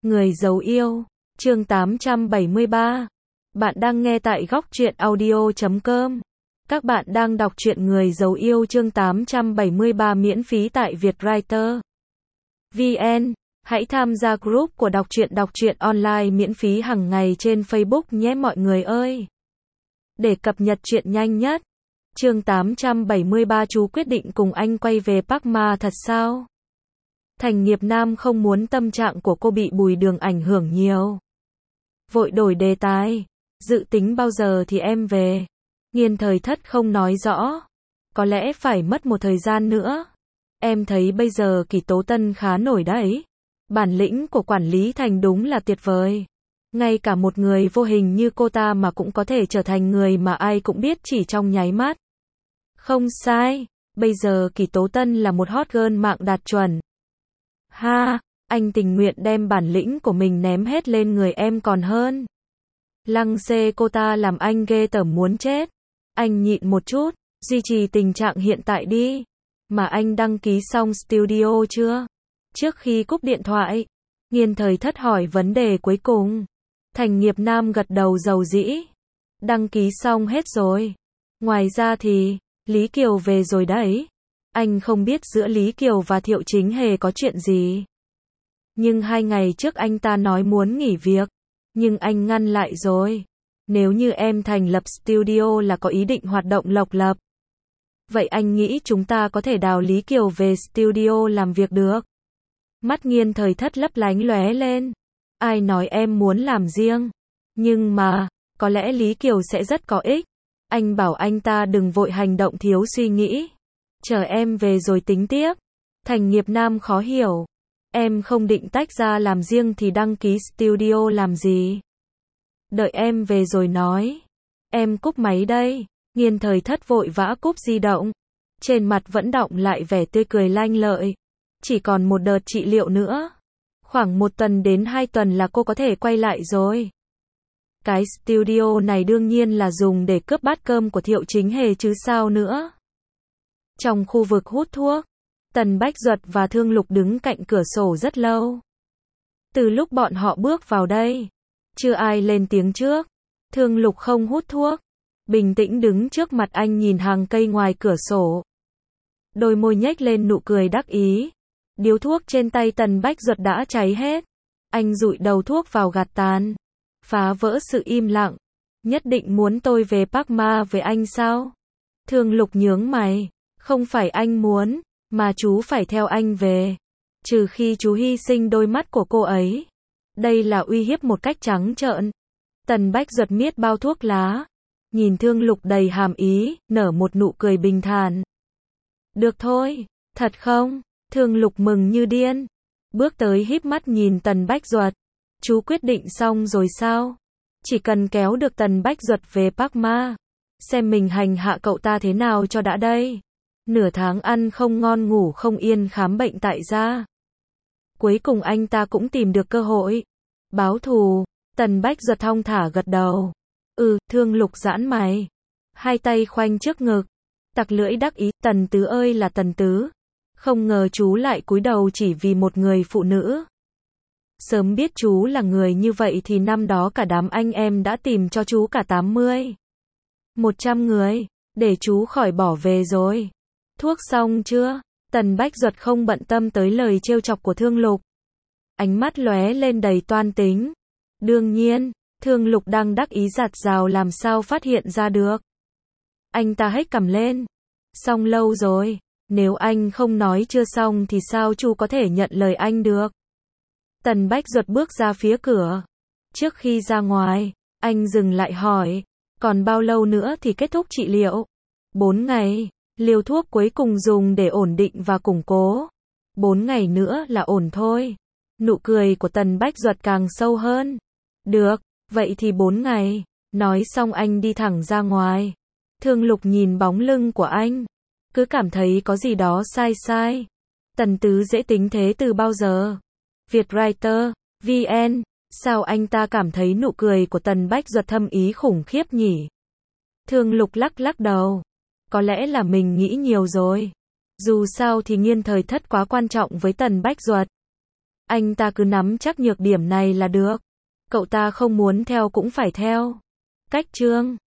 Người giấu yêu, chương 873. Bạn đang nghe tại góc truyện audio.com. Các bạn đang đọc truyện Người giấu yêu chương 873 miễn phí tại Vietwriter VN. Hãy tham gia group của đọc truyện online miễn phí hàng ngày trên Facebook nhé mọi người ơi. Để cập nhật truyện nhanh nhất. Chương 873 chú quyết định cùng anh quay về Park Ma thật sao? Thành Nghiệp Nam không muốn tâm trạng của cô bị Bùi Đường ảnh hưởng nhiều. Vội đổi đề tài. Dự tính bao giờ thì em về? Nghiên Thời Thất không nói rõ. Có lẽ phải mất một thời gian nữa. Em thấy bây giờ Kỳ Tố Tân khá nổi đấy. Bản lĩnh của quản lý Thành đúng là tuyệt vời. Ngay cả một người vô hình như cô ta mà cũng có thể trở thành người mà ai cũng biết chỉ trong nháy mắt. Không sai, bây giờ Kỳ Tố Tân là một hot girl mạng đạt chuẩn. Ha, anh tình nguyện đem bản lĩnh của mình ném hết lên người em còn hơn. Lăng xê cô ta làm anh ghê tởm muốn chết. Anh nhịn một chút, duy trì tình trạng hiện tại đi. Mà anh đăng ký xong studio chưa? Trước khi cúp điện thoại, Nghiên Thời Thất hỏi vấn đề cuối cùng. Thành Nghiệp Nam gật đầu dầu dĩ. Đăng ký xong hết rồi. Ngoài ra thì, Lý Kiều về rồi đấy. Anh không biết giữa Lý Kiều và Thiệu Chính Hề có chuyện gì. Nhưng 2 ngày trước anh ta nói muốn nghỉ việc. Nhưng anh ngăn lại rồi. Nếu như em thành lập studio là có ý định hoạt động độc lập. Vậy anh nghĩ chúng ta có thể đào Lý Kiều về studio làm việc được. Mắt Nghiên Thời Thất lấp lánh lóe lên. Ai nói em muốn làm riêng. Nhưng mà, có lẽ Lý Kiều sẽ rất có ích. Anh bảo anh ta đừng vội hành động thiếu suy nghĩ. Chờ em về rồi tính tiếp. Thành Nghiệp Nam khó hiểu. Em không định tách ra làm riêng thì đăng ký studio làm gì? Đợi em về rồi nói. Em cúp máy đây. Nghiên Thời Thất vội vã cúp di động. Trên mặt vẫn đọng lại vẻ tươi cười lanh lợi. Chỉ còn một đợt trị liệu nữa. Khoảng 1 tuần đến 2 tuần là cô có thể quay lại rồi. Cái studio này đương nhiên là dùng để cướp bát cơm của Thiệu Chính Hề chứ sao nữa. Trong khu vực hút thuốc, Tần Bách Duật và Thương Lục đứng cạnh cửa sổ rất lâu. Từ lúc bọn họ bước vào đây, chưa ai lên tiếng trước. Thương Lục không hút thuốc, bình tĩnh đứng trước mặt anh nhìn hàng cây ngoài cửa sổ. Đôi môi nhếch lên nụ cười đắc ý. Điếu thuốc trên tay Tần Bách Duật đã cháy hết. Anh dụi đầu thuốc vào gạt tàn, phá vỡ sự im lặng. Nhất định muốn tôi về Park Ma với anh sao? Thương Lục nhướng mày. Không phải anh muốn, mà chú phải theo anh về. Trừ khi chú hy sinh đôi mắt của cô ấy. Đây là uy hiếp một cách trắng trợn. Tần Bách Duật miết bao thuốc lá. Nhìn Thương Lục đầy hàm ý, nở một nụ cười bình thản. Được thôi, thật không? Thương Lục mừng như điên. Bước tới híp mắt nhìn Tần Bách Duật. Chú quyết định xong rồi sao? Chỉ cần kéo được Tần Bách Duật về Park Ma. Xem mình hành hạ cậu ta thế nào cho đã đây. Nửa tháng ăn không ngon ngủ không yên khám bệnh tại gia. Cuối cùng anh ta cũng tìm được cơ hội. Báo thù. Tần Bách Duật thong thả gật đầu. Thương Lục giãn mày. Hai tay khoanh trước ngực. Tặc lưỡi đắc ý. Tần Tứ ơi là Tần Tứ. Không ngờ chú lại cúi đầu chỉ vì một người phụ nữ. Sớm biết chú là người như vậy thì năm đó cả đám anh em đã tìm cho chú cả 80, 100 người. Để chú khỏi bỏ về rồi. Thuốc xong chưa? Tần Bách Duật không bận tâm tới lời trêu chọc của Thương Lục. Ánh mắt lóe lên đầy toan tính. Đương nhiên, Thương Lục đang đắc ý giạt rào làm sao phát hiện ra được. Anh ta hếch cằm lên. Xong lâu rồi. Nếu anh không nói chưa xong thì sao chú có thể nhận lời anh được? Tần Bách Duật bước ra phía cửa. Trước khi ra ngoài, anh dừng lại hỏi. Còn bao lâu nữa thì kết thúc trị liệu? 4 ngày. Liều thuốc cuối cùng dùng để ổn định và củng cố. 4 ngày nữa là ổn thôi. Nụ cười của Tần Bách Duật càng sâu hơn. Được, vậy thì 4 ngày. Nói xong anh đi thẳng ra ngoài. Thương Lục nhìn bóng lưng của anh. Cứ cảm thấy có gì đó sai sai. Tần Tứ dễ tính thế từ bao giờ? Vietwriter VN. Sao anh ta cảm thấy nụ cười của Tần Bách Duật thâm ý khủng khiếp nhỉ? Thương Lục lắc lắc đầu. Có lẽ là mình nghĩ nhiều rồi. Dù sao thì Nghiên Thời Thất quá quan trọng với Tần Bách Duật. Anh ta cứ nắm chắc nhược điểm này là được. Cậu ta không muốn theo cũng phải theo. Cách chương